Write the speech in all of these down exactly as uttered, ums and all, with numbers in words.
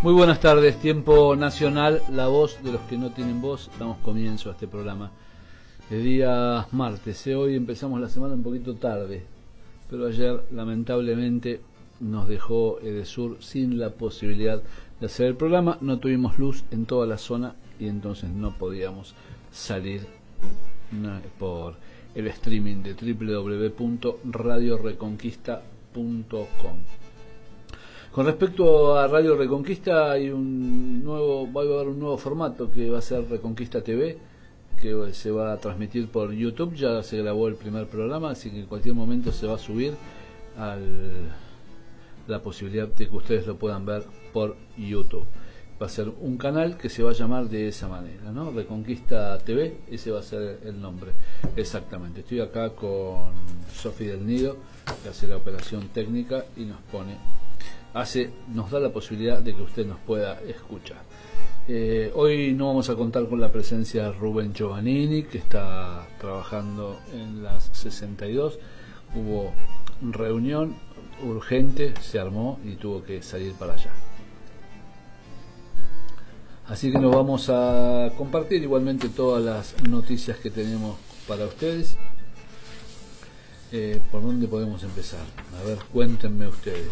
Muy buenas tardes, tiempo nacional, la voz de los que no tienen voz. Damos comienzo a este programa de día martes. ¿eh? Hoy empezamos la semana un poquito tarde, pero ayer lamentablemente nos dejó Edesur sin la posibilidad de hacer el programa. No tuvimos luz en toda la zona y entonces no podíamos salir no, por el streaming de doble u doble u doble u punto radio reconquista punto com. Con respecto a Radio Reconquista, hay un nuevo, va a haber un nuevo formato que va a ser Reconquista T V, que se va a transmitir por YouTube. Ya se grabó el primer programa, así que en cualquier momento se va a subir al, la posibilidad de que ustedes lo puedan ver por YouTube. Va a ser un canal que se va a llamar de esa manera, ¿no? Reconquista T V, ese va a ser el nombre. Exactamente. Estoy acá con Sofi del Nido, que hace la operación técnica y nos pone... hace nos da la posibilidad de que usted nos pueda escuchar. Eh, hoy no vamos a contar con la presencia de Rubén Giovannini, que está trabajando en las sesenta y dos. Hubo reunión urgente, se armó y tuvo que salir para allá. Así que nos vamos a compartir igualmente todas las noticias que tenemos para ustedes. Eh, ¿Por dónde podemos empezar? A ver, cuéntenme ustedes.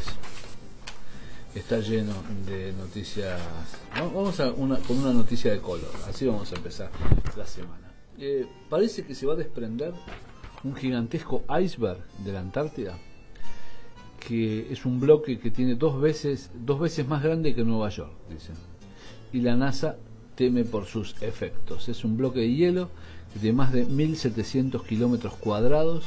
Está lleno de noticias. Vamos a una, con una noticia de color. Así vamos a empezar la semana. Eh, parece que se va a desprender un gigantesco iceberg de la Antártida, que es un bloque que tiene dos veces dos veces más grande que Nueva York, dicen. Y la NASA teme por sus efectos. Es un bloque de hielo de más de mil setecientos kilómetros cuadrados,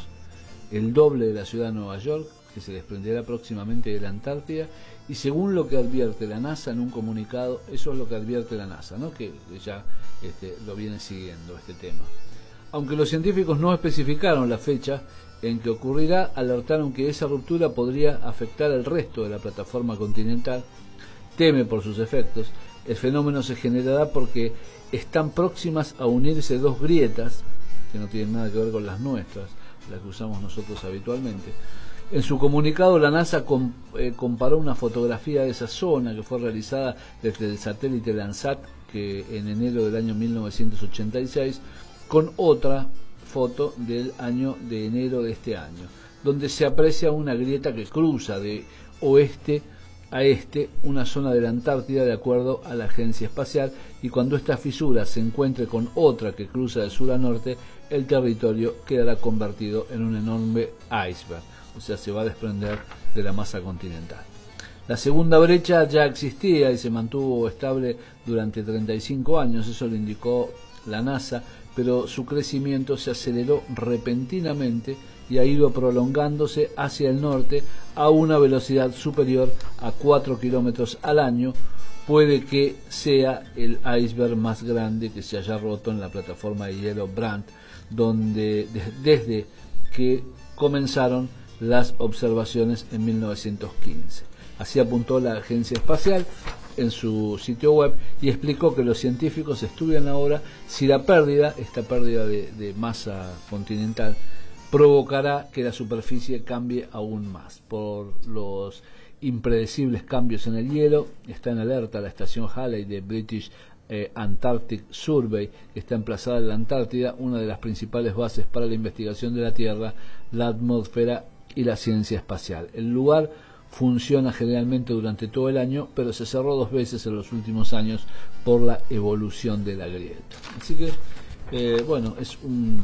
el doble de la ciudad de Nueva York, que se desprenderá próximamente de la Antártida. Y según lo que advierte la NASA en un comunicado, eso es lo que advierte la NASA, ¿no? Que ya este, lo viene siguiendo este tema. Aunque los científicos no especificaron la fecha en que ocurrirá, alertaron que esa ruptura podría afectar al resto de la plataforma continental. Teme por sus efectos. El fenómeno se generará porque están próximas a unirse dos grietas, que no tienen nada que ver con las nuestras, las que usamos nosotros habitualmente. En su comunicado, la NASA com, eh, comparó una fotografía de esa zona que fue realizada desde el satélite Landsat, que en enero del año mil novecientos ochenta y seis, con otra foto del año de enero de este año, donde se aprecia una grieta que cruza de oeste a este una zona de la Antártida, de acuerdo a la agencia espacial, y cuando esta fisura se encuentre con otra que cruza de sur a norte, el territorio quedará convertido en un enorme iceberg. O sea, se va a desprender de la masa continental. La segunda brecha ya existía y se mantuvo estable durante treinta y cinco años, eso lo indicó la NASA, pero su crecimiento se aceleró repentinamente y ha ido prolongándose hacia el norte a una velocidad superior a cuatro kilómetros al año. Puede que sea el iceberg más grande que se haya roto en la plataforma de hielo Brandt, donde desde que comenzaron las observaciones en mil novecientos quince. Así apuntó la agencia espacial en su sitio web y explicó que los científicos estudian ahora si la pérdida, esta pérdida de, de masa continental, provocará que la superficie cambie aún más. Por los impredecibles cambios en el hielo, está en alerta la estación Halley de British eh, Antarctic Survey, que está emplazada en la Antártida, una de las principales bases para la investigación de la Tierra, la atmósfera y la ciencia espacial. El lugar funciona generalmente durante todo el año, pero se cerró dos veces en los últimos años por la evolución de la grieta. Así que, eh, bueno, es un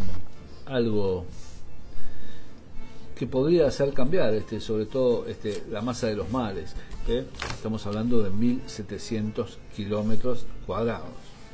algo que podría hacer cambiar, este, sobre todo este, la masa de los mares. ¿eh? Estamos hablando de mil setecientos kilómetros cuadrados.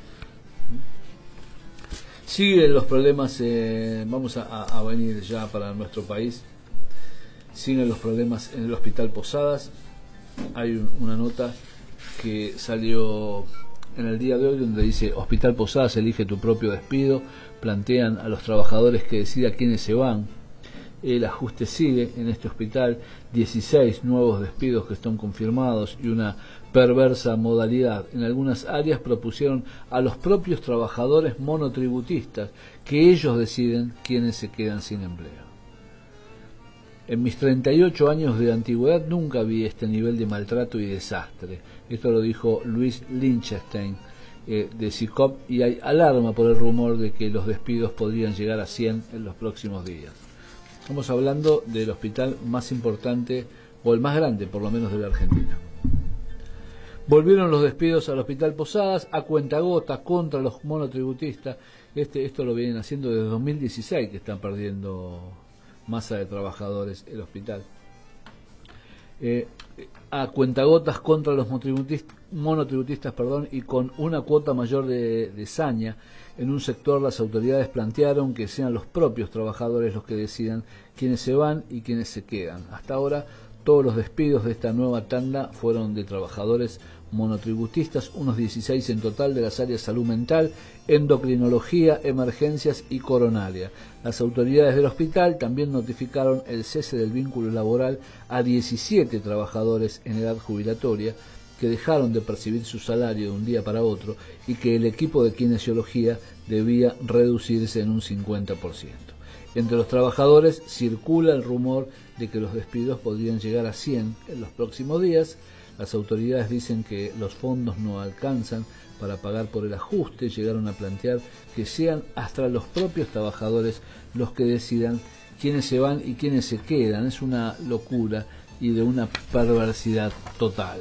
Siguen los problemas, eh, vamos a, a venir ya para nuestro país. Siguen los problemas en el Hospital Posadas. Hay un, una nota que salió en el día de hoy donde dice: Hospital Posadas, elige tu propio despido. Plantean a los trabajadores que decida quiénes se van. El ajuste sigue en este hospital, dieciséis nuevos despidos que están confirmados y una perversa modalidad. En algunas áreas propusieron a los propios trabajadores monotributistas que ellos deciden quiénes se quedan sin empleo. En mis treinta y ocho años de antigüedad nunca vi este nivel de maltrato y desastre. Esto lo dijo Luis Lichtenstein eh, de S I C O P, y hay alarma por el rumor de que los despidos podrían llegar a cien en los próximos días. Estamos hablando del hospital más importante, o el más grande por lo menos, de la Argentina. Volvieron los despidos al Hospital Posadas a cuentagotas contra los monotributistas. Este, esto lo vienen haciendo desde dos mil dieciséis, que están perdiendo masa de trabajadores el hospital. Eh, a cuentagotas contra los monotributistas, monotributistas perdón, y con una cuota mayor de, de saña. En un sector las autoridades plantearon que sean los propios trabajadores los que decidan quiénes se van y quiénes se quedan. Hasta ahora todos los despidos de esta nueva tanda fueron de trabajadores monotributistas, unos dieciséis en total de las áreas salud mental, endocrinología, emergencias y coronaria. Las autoridades del hospital también notificaron el cese del vínculo laboral a diecisiete trabajadores en edad jubilatoria que dejaron de percibir su salario de un día para otro y que el equipo de kinesiología debía reducirse en un cincuenta por ciento. Entre los trabajadores circula el rumor de que los despidos podrían llegar a cien en los próximos días. Las autoridades dicen que los fondos no alcanzan para pagar por el ajuste. Llegaron a plantear que sean hasta los propios trabajadores los que decidan quiénes se van y quiénes se quedan. Es una locura y de una perversidad total.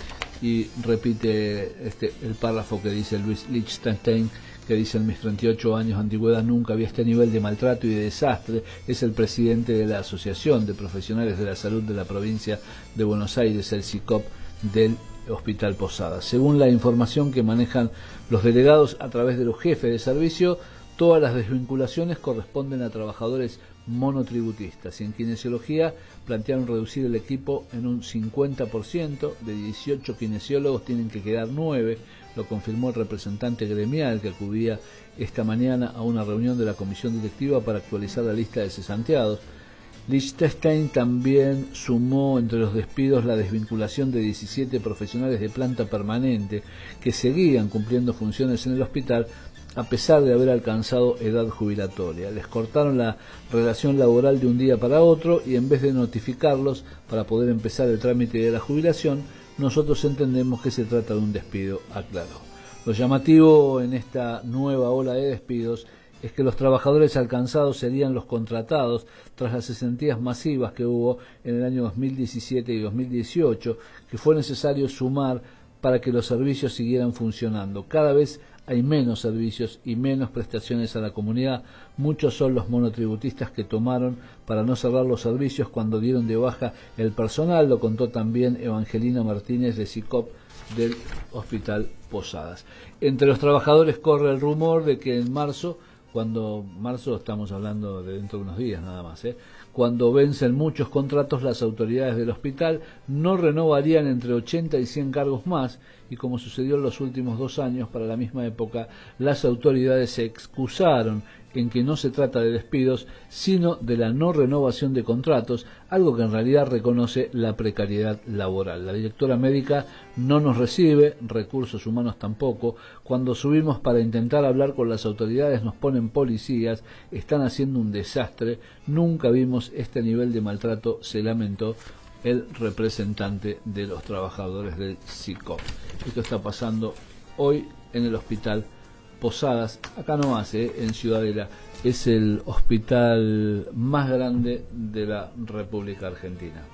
Y repite este, el párrafo que dice Luis Lichtenstein, que dice: en mis treinta y ocho años de antigüedad nunca había este nivel de maltrato y de desastre. Es el presidente de la Asociación de Profesionales de la Salud de la provincia de Buenos Aires, el S I C O P del Hospital Posadas. Según la información que manejan los delegados a través de los jefes de servicio, todas las desvinculaciones corresponden a trabajadores monotributistas, y en kinesiología plantearon reducir el equipo en un cincuenta por ciento. De dieciocho kinesiólogos tienen que quedar nueve. Lo confirmó el representante gremial que acudía esta mañana a una reunión de la comisión directiva para actualizar la lista de cesanteados. Lichtenstein también sumó entre los despidos la desvinculación de diecisiete profesionales de planta permanente que seguían cumpliendo funciones en el hospital a pesar de haber alcanzado edad jubilatoria. Les cortaron la relación laboral de un día para otro y en vez de notificarlos para poder empezar el trámite de la jubilación, nosotros entendemos que se trata de un despido, aclaró. Lo llamativo en esta nueva ola de despidos es que los trabajadores alcanzados serían los contratados tras las cesantías masivas que hubo en el año dos mil diecisiete y dos mil dieciocho, que fue necesario sumar para que los servicios siguieran funcionando. Cada vez hay menos servicios y menos prestaciones a la comunidad. Muchos son los monotributistas que tomaron para no cerrar los servicios cuando dieron de baja el personal, lo contó también Evangelina Martínez de S I C O P del Hospital Posadas. Entre los trabajadores corre el rumor de que en marzo, cuando marzo estamos hablando de dentro de unos días nada más, ¿eh? cuando vencen muchos contratos, las autoridades del hospital no renovarían entre ochenta y cien cargos más, y como sucedió en los últimos dos años para la misma época, las autoridades se excusaron en que no se trata de despidos, sino de la no renovación de contratos, algo que en realidad reconoce la precariedad laboral. La directora médica no nos recibe, recursos humanos tampoco. Cuando subimos para intentar hablar con las autoridades nos ponen policías, están haciendo un desastre. Nunca vimos este nivel de maltrato, se lamentó el representante de los trabajadores del S I C O P. Esto está pasando hoy en el Hospital Posadas, acá nomás, eh, en Ciudadela. Es el hospital más grande de la República Argentina.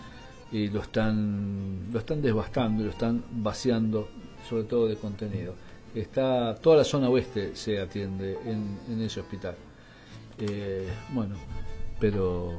Y lo están, lo están devastando, lo están vaciando, sobre todo de contenido. Está, toda la zona oeste se atiende en, en ese hospital. Eh, bueno, pero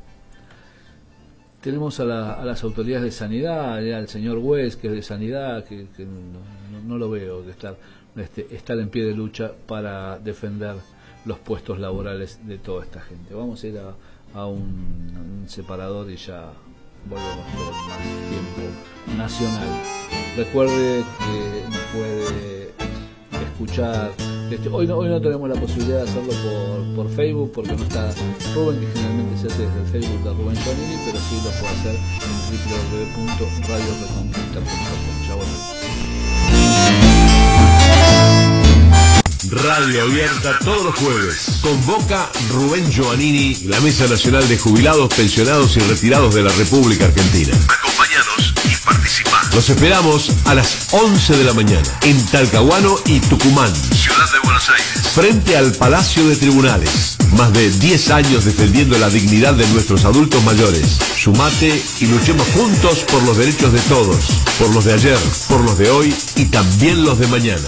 tenemos a, la, a las autoridades de sanidad, eh, al señor Wes, que es de sanidad, que, que no, no, no lo veo de estar, este, estar en pie de lucha para defender los puestos laborales de toda esta gente. Vamos a ir a, a, un, a un separador y ya volvemos por más tiempo nacional. Recuerde que nos puede escuchar. Este, hoy, no, hoy no tenemos la posibilidad de hacerlo por, por Facebook porque no está Rubén, que generalmente se hace desde el Facebook de Rubén Giannini, pero sí lo puede hacer en w w w punto radio reconquista punto com. Ya volvemos. Radio abierta todos los jueves. Convoca Rubén Giovannini, la Mesa Nacional de Jubilados, Pensionados y Retirados de la República Argentina. Acompáñanos y participa. Los esperamos a las once de la mañana en Talcahuano y Tucumán, Ciudad de Buenos Aires, frente al Palacio de Tribunales. Más de diez años defendiendo la dignidad de nuestros adultos mayores. Sumate y luchemos juntos por los derechos de todos, por los de ayer, por los de hoy y también los de mañana.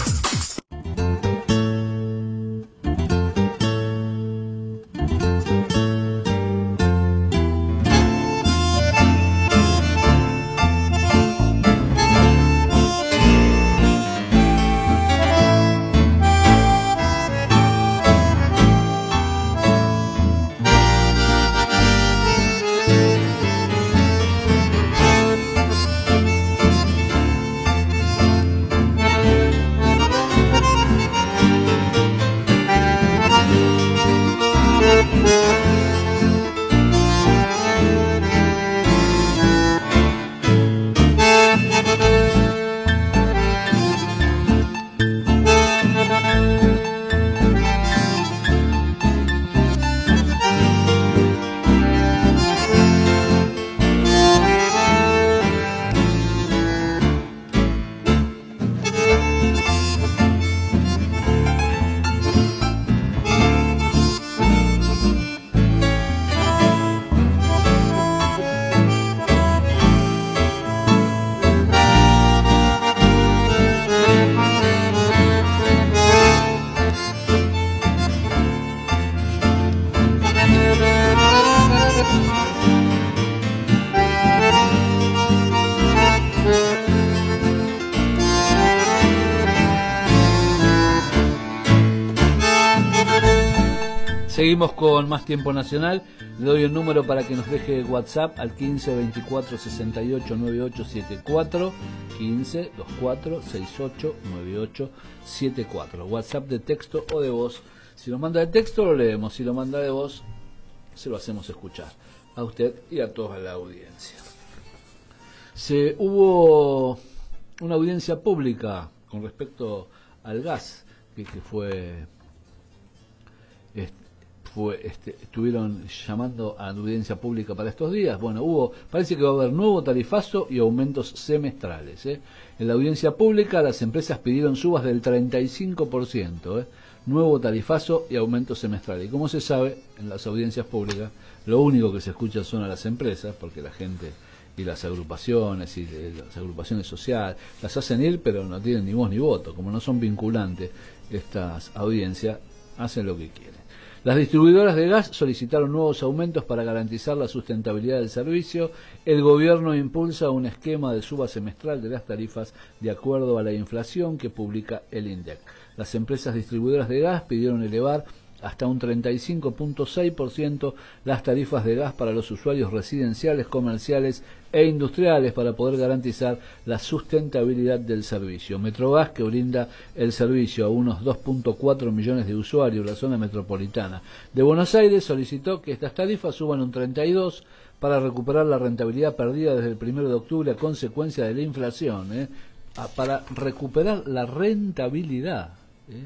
Seguimos con más tiempo nacional. Le doy el número para que nos deje WhatsApp al quince veinticuatro sesenta y ocho noventa y ocho setenta y cuatro, quince veinticuatro sesenta y ocho noventa y ocho setenta y cuatro. WhatsApp de texto o de voz. Si lo manda de texto lo leemos, si lo manda de voz se lo hacemos escuchar a usted y a toda la audiencia. Se hubo una audiencia pública con respecto al gas que, que fue este, Fue, este, estuvieron llamando a la audiencia pública para estos días. Bueno, hubo, parece que va a haber nuevo tarifazo y aumentos semestrales. ¿eh? En la audiencia pública las empresas pidieron subas del treinta y cinco por ciento, ¿eh? nuevo tarifazo y aumentos semestrales. Y como se sabe, en las audiencias públicas lo único que se escucha son a las empresas, porque la gente y las agrupaciones y las agrupaciones sociales las hacen ir, pero no tienen ni voz ni voto. Como no son vinculantes estas audiencias, hacen lo que quieren. Las distribuidoras de gas solicitaron nuevos aumentos para garantizar la sustentabilidad del servicio. El gobierno impulsa un esquema de suba semestral de las tarifas de acuerdo a la inflación que publica el INDEC. Las empresas distribuidoras de gas pidieron elevar hasta un treinta y cinco punto seis por ciento las tarifas de gas para los usuarios residenciales, comerciales e industriales para poder garantizar la sustentabilidad del servicio. Metrogas, que brinda el servicio a unos dos punto cuatro millones de usuarios en la zona metropolitana de Buenos Aires, solicitó que estas tarifas suban un treinta y dos por ciento para recuperar la rentabilidad perdida desde el primero de octubre a consecuencia de la inflación, ¿eh? Ah, para recuperar la rentabilidad, ¿eh?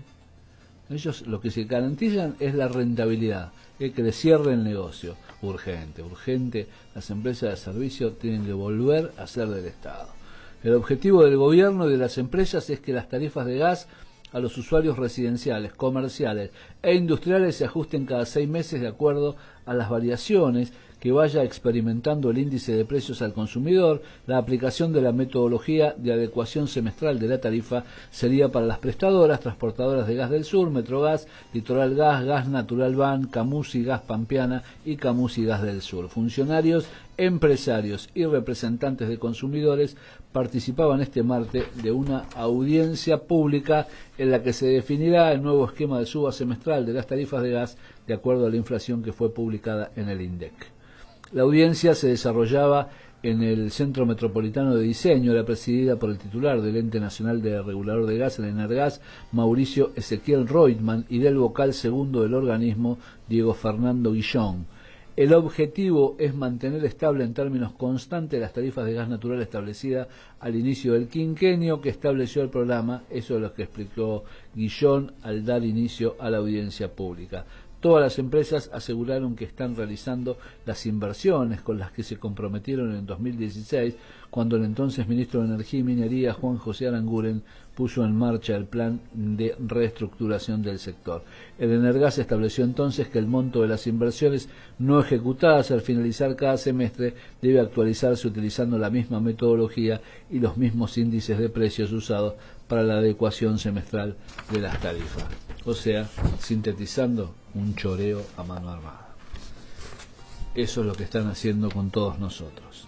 Ellos lo que se garantizan es la rentabilidad, eh, que les cierre el negocio. Urgente, urgente. Las empresas de servicio tienen que volver a ser del Estado. El objetivo del gobierno y de las empresas es que las tarifas de gas a los usuarios residenciales, comerciales e industriales se ajusten cada seis meses de acuerdo a las variaciones que vaya experimentando el índice de precios al consumidor. La aplicación de la metodología de adecuación semestral de la tarifa sería para las prestadoras, transportadoras de gas del sur, Metrogas, Litoral Gas, Gas Natural Ban, Camusi Gas Pampeana y Camusi Gas del Sur. Funcionarios, empresarios y representantes de consumidores participaban este martes de una audiencia pública en la que se definirá el nuevo esquema de suba semestral de las tarifas de gas de acuerdo a la inflación que fue publicada en el INDEC. La audiencia se desarrollaba en el Centro Metropolitano de Diseño, era presidida por el titular del Ente Nacional de Regulador de Gas, el ENARGAS, Mauricio Ezequiel Reutemann, y del vocal segundo del organismo, Diego Fernando Guillón. El objetivo es mantener estable en términos constantes las tarifas de gas natural establecidas al inicio del quinquenio que estableció el programa. Eso es lo que explicó Guillón al dar inicio a la audiencia pública. Todas las empresas aseguraron que están realizando las inversiones con las que se comprometieron en dos mil dieciséis, cuando el entonces ministro de Energía y Minería, Juan José Aranguren, puso en marcha el plan de reestructuración del sector. El Energas estableció entonces que el monto de las inversiones no ejecutadas al finalizar cada semestre debe actualizarse utilizando la misma metodología y los mismos índices de precios usados para la adecuación semestral de las tarifas. O sea, sintetizando, un choreo a mano armada. Eso es lo que están haciendo con todos nosotros.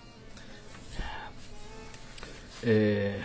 Eh,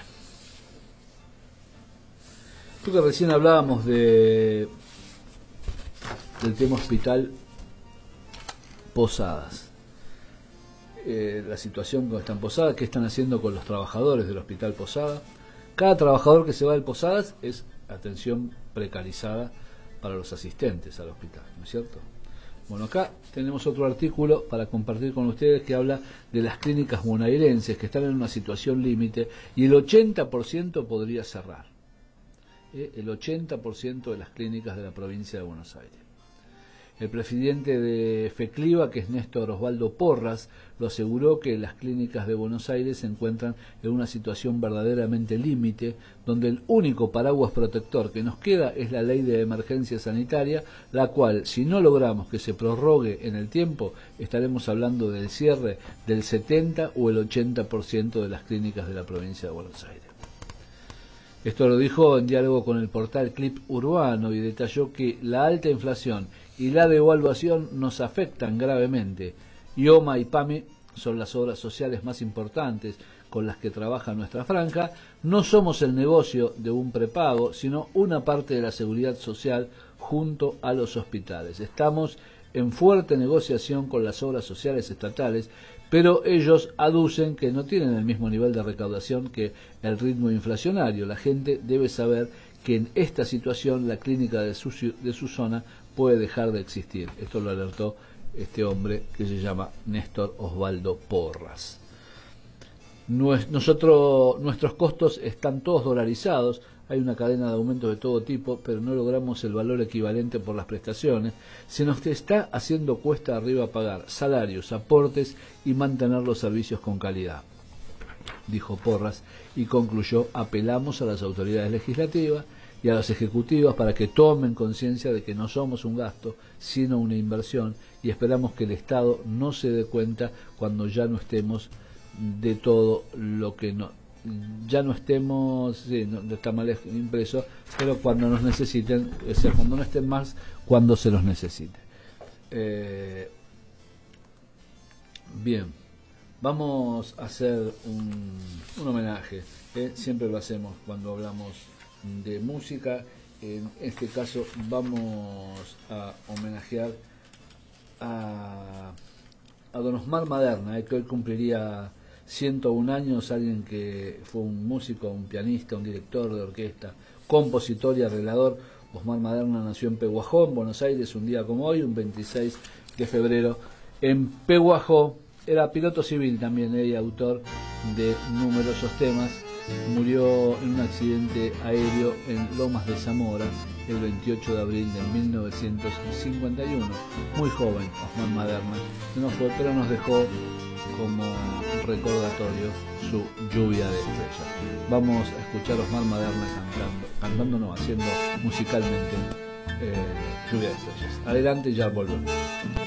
creo que recién hablábamos de del tema hospital Posadas. Eh, la situación con esta Posadas, qué están haciendo con los trabajadores del hospital Posadas. Cada trabajador que se va del Posadas es atención precarizada para los asistentes al hospital, ¿no es cierto? Bueno, acá tenemos otro artículo para compartir con ustedes que habla de las clínicas bonaerenses que están en una situación límite y el ochenta por ciento podría cerrar. ¿Eh? El ochenta por ciento de las clínicas de la provincia de Buenos Aires. El presidente de FECLIVA, que es Néstor Osvaldo Porras, lo aseguró que las clínicas de Buenos Aires se encuentran en una situación verdaderamente límite, donde el único paraguas protector que nos queda es la ley de emergencia sanitaria, la cual, si no logramos que se prorrogue en el tiempo, estaremos hablando del cierre del setenta o el ochenta por ciento de las clínicas de la provincia de Buenos Aires. Esto lo dijo en diálogo con el portal Clip Urbano y detalló que la alta inflación y la devaluación nos afectan gravemente. IOMA y PAMI son las obras sociales más importantes con las que trabaja nuestra franja. No somos el negocio de un prepago, sino una parte de la seguridad social junto a los hospitales. Estamos en fuerte negociación con las obras sociales estatales, pero ellos aducen que no tienen el mismo nivel de recaudación que el ritmo inflacionario. La gente debe saber que en esta situación la clínica de su, de su zona puede dejar de existir. Esto lo alertó este hombre que se llama Néstor Osvaldo Porras. Nosotros, nuestros costos están todos dolarizados, hay una cadena de aumentos de todo tipo, pero no logramos el valor equivalente por las prestaciones. Se nos está haciendo cuesta arriba pagar salarios, aportes y mantener los servicios con calidad, dijo Porras, y concluyó: apelamos a las autoridades legislativas y a las ejecutivas para que tomen conciencia de que no somos un gasto, sino una inversión, y esperamos que el Estado no se dé cuenta cuando ya no estemos de todo lo que no, ya no estemos, sí, no, está mal impreso, pero cuando nos necesiten, o sea, cuando no estén más, cuando se los necesite. Eh, bien, vamos a hacer un, un homenaje, ¿eh? Siempre lo hacemos cuando hablamos de música. En este caso vamos a homenajear a, a don Osmar Maderna, eh, que hoy cumpliría ciento un años, alguien que fue un músico, un pianista, un director de orquesta, compositor y arreglador. Osmar Maderna nació en Pehuajó, en Buenos Aires, un día como hoy, un veintiséis de febrero, en Pehuajó. Era piloto civil también, eh, y autor de numerosos temas. Murió en un accidente aéreo en Lomas de Zamora el veintiocho de abril de mil novecientos cincuenta y uno. Muy joven, Osmar Maderna, que no fue, pero nos dejó como recordatorio su lluvia de estrellas. Vamos a escuchar a Osmar Maderna cantando, cantando no, haciendo musicalmente eh, lluvia de estrellas. Adelante, ya volvemos.